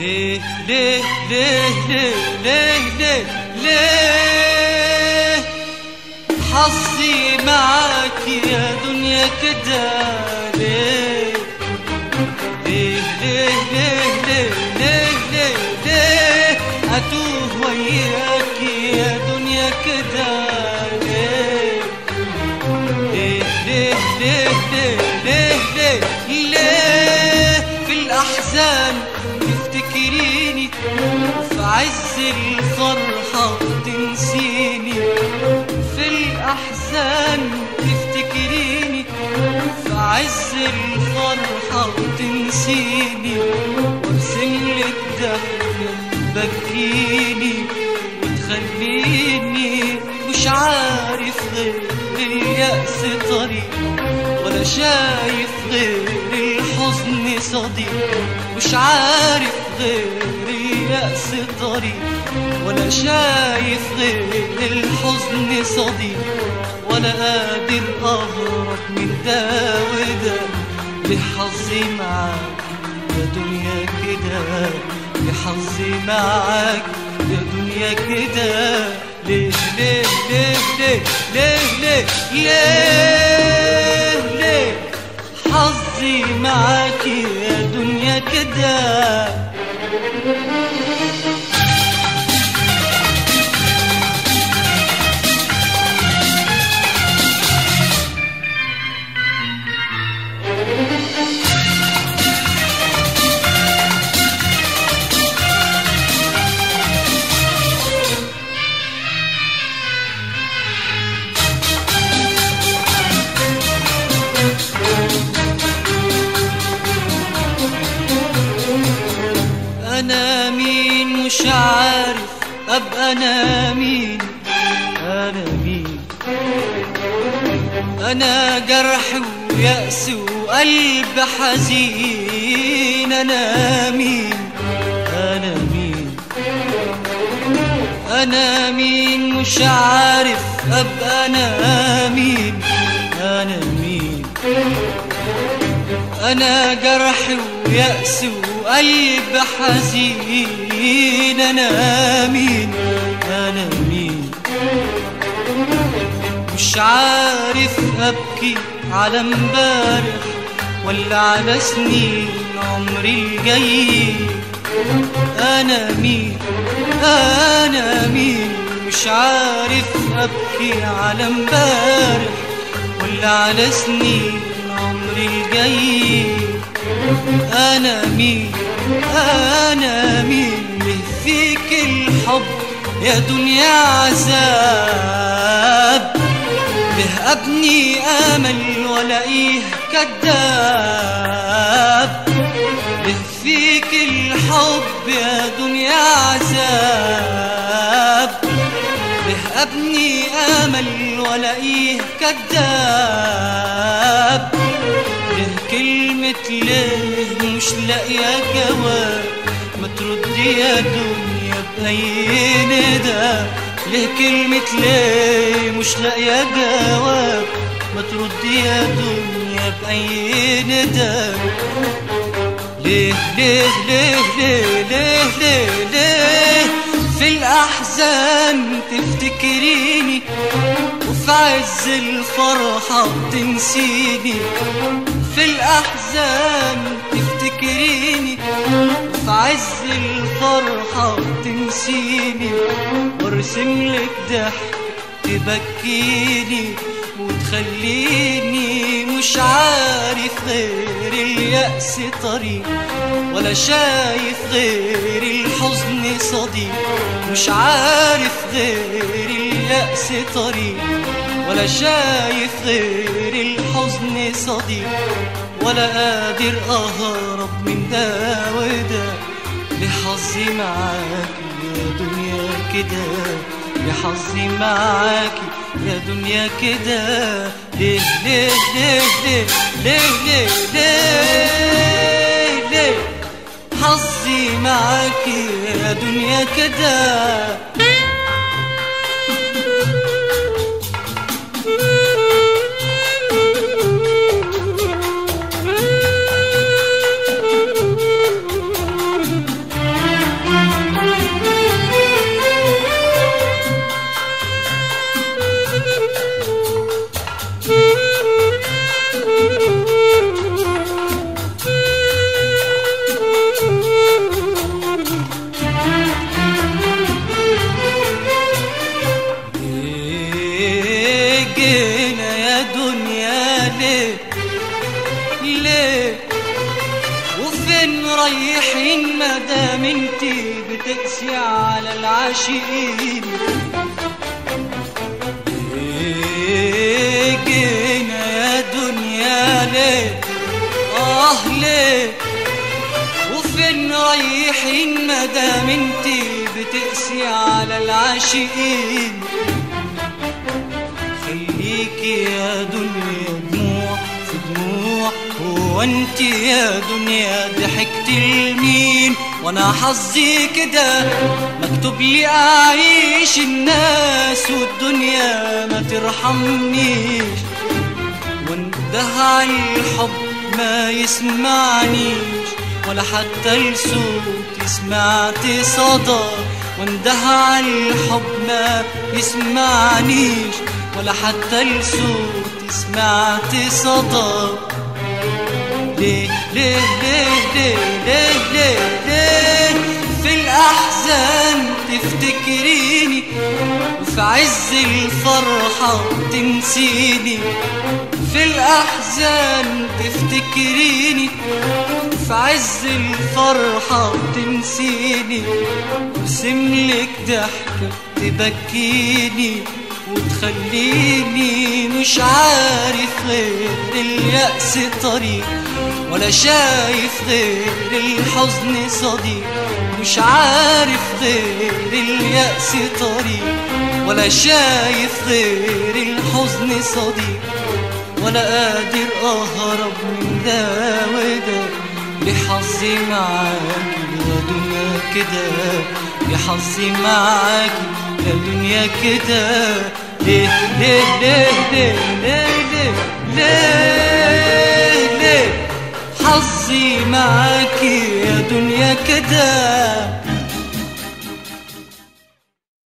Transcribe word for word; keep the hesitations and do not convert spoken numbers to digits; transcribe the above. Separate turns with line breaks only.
ليه ليه ليه ليه ليه ليه ليه حظي معاك يا دنيا كده؟ ليه ليه ليه ليه ليه ليه ليه ليه أتوه وياك يا دنيا كده؟ ليه ليه ليه ليه ليه ليه ليه ليه في الأحزان تفتكريني وفي عز الفرحة تنسيني؟ في الأحزان تفتكريني وفي عز الفرحة تنسيني، وارسم لك ضحكة تبكيني وتخليني مش عارف غير اليأس طريق، ولا شايف غير الحزن صديق. مش عارف غير اليأس طريق، ولا شايف غير الحزن صديق، ولا قادر أهرب من ده وده. لحظي معاك يا دنيا كده، لحظي معاك يا دنيا كده. ليه ليه ليه ليه ليه ليه ليه ليه حظي معاك يا دنيا كده؟ أنا مين مش عارف أبقى أنا مين؟ أنا مين؟ أنا جرح ويأس وقلب حزين. أنا مين؟ أنا مين؟ أنا مين مش عارف أبقى أنا مين؟ أنا مين؟ أنا جرح ويأس وقلب حزين. أنا مين؟ أنا مين؟ مش عارف أبكي على امبارح ولا على سنين عمري الجاي. أنا مين؟ أنا مين؟ مش عارف أبكي على امبارح ولا على سنين عمري الجاي. أنا مين؟ أنا مين؟ ليه فيك الحب يا دنيا عذاب؟ ليه أبني أمل ولاقيه كذاب؟ ليه فيك الحب يا دنيا عذاب؟ ليه أبني أمل ولاقيه كذاب؟ ليه كلمة ليه مش لاقية جواب؟ ما تردي يا دنيا بأي ندى. ليه كلمة ليه مش لاقية جواب؟ ما تردي يا دنيا بأي ندى. ليه ليه ليه ليه ليه ليه ليه في الأحزان تفتكريني وفي عز الفرحة تنسيني؟ في الأحزان تفتكريني وفي عز الفرحة تنسيني، وارسم لك ضحك تبكيني وتخليني مش عارف غير اليأس طريق، ولا شايف غير الحزن صديق. مش عارف غير اليأس طريق، ولا شايف غير الحزن صديق، ولا قادر أهرب من ده وده. لحظي معاك يا دنيا كده، لحظي معاك يا دنيا كده. ليه ليه ليه ليه ليه ليه ليه ليه حظي معاك يا دنيا كده؟ ليه ليه وفين رايحين مدام انتي بتقسي على العاشقين؟ ليه جينا يا دنيا ليه آه ليه وفين رايحين مدام انتي بتقسي على العاشقين؟ خليكي يا دنيا دموع في دموع، هو انت يا دنيا ضحكت لمين؟ وانا حظي كده مكتوب لي اعيش الناس والدنيا ما ترحمنيش، وانده الحب ما يسمعنيش ولا حتى الصوت سمعت صدى، وانده الحب ما يسمعنيش ولا حتى الصوت سمعت صدى. ليه ليه ليه ليه ليه ليه ليه في الأحزان تفتكريني وفي عز الفرحة تنسيني؟ في الأحزان تفتكريني وفي عز الفرحة تنسيني، وارسملك ضحكة تبكيني وتخليني مش عارف غير اليأس طريق، ولا شايف غير الحزن صديق، مش عارف غير اليأس طريق، ولا شايف غير الحزن صديق، ولا قادر أهرب من ده وده. لحظي معاكي يا دنيا كده، لحظي معاكي يا دنيا كده. ليه ليه ليه ليه ليه ليه ليه حظي معاكي يا دنيا كده.